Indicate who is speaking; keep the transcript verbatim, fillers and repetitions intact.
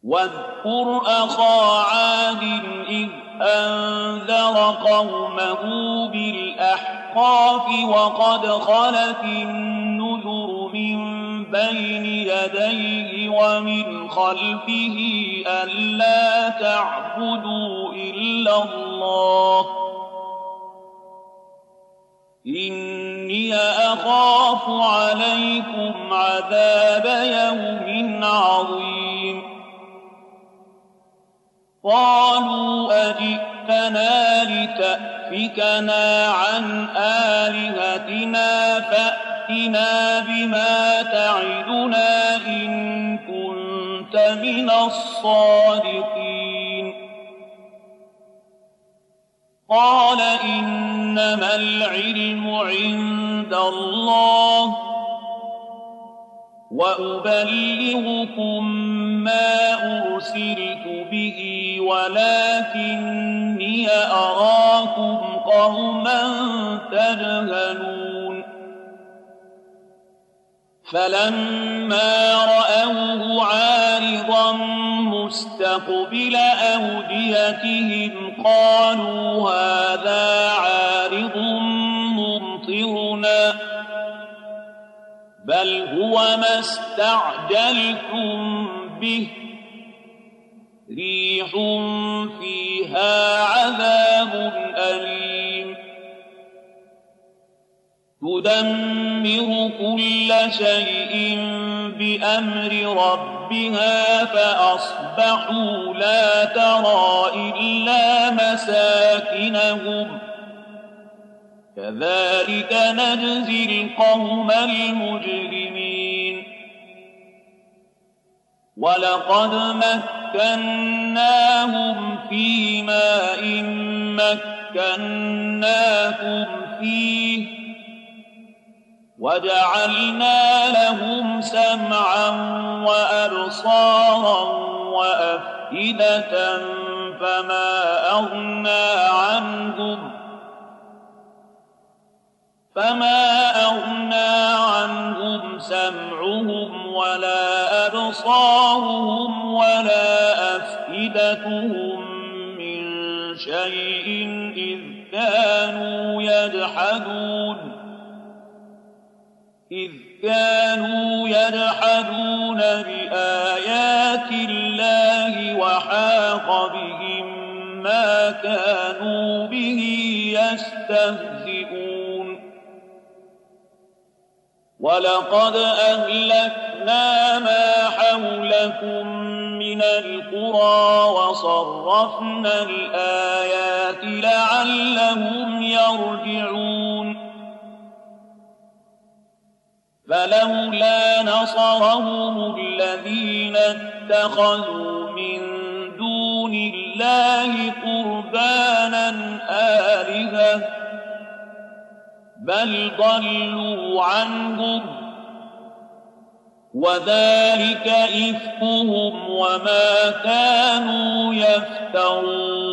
Speaker 1: واذكر أخا عاد إذ أنذر قومه بالأحقاف وقد خلت النذر من بين يديه ومن خلفه ألا تعبدوا إلا الله إني أخاف عليكم عذاب يوم عظيم قالوا أجئتنا لتأفكنا عن آلهتنا فأتنا بما تعدنا إن كنت من الصادقين قال إنما العلم عند الله وأبلغكم ما أرسلت به ولكني أراكم قوما تجهلون فلما رأوه عارضا مستقبل أوديتهم قالوا هذا عارض ممطرنا بل هو ما استعجلتم به ريح فيها عذاب أليم تدمر كل شيء بأمر ربها فأصبحوا لا ترى إلا مساكنهم كذلك نجزي القوم المجرمين ولقد مكناهم في ماء مكناكم فيه وجعلنا لهم سمعا وأبصارا وأفئدة فما أغنى عنهم فما أغنى عنهم سمعهم ولا أبصارهم ولا أفئدتهم من شيء إذ كانوا يجحدون إذ كانوا يجحدون بآيات الله وحاق بهم ما كانوا به يستهزئون ولقد أهلكنا ما حولكم من القرى وصرفنا الآيات لعلهم يرجعون فلولا نصرهم الذين اتخذوا من دون الله قربانا آلهة بل ضلوا عنهم وذلك إفكهم وما كانوا يفترون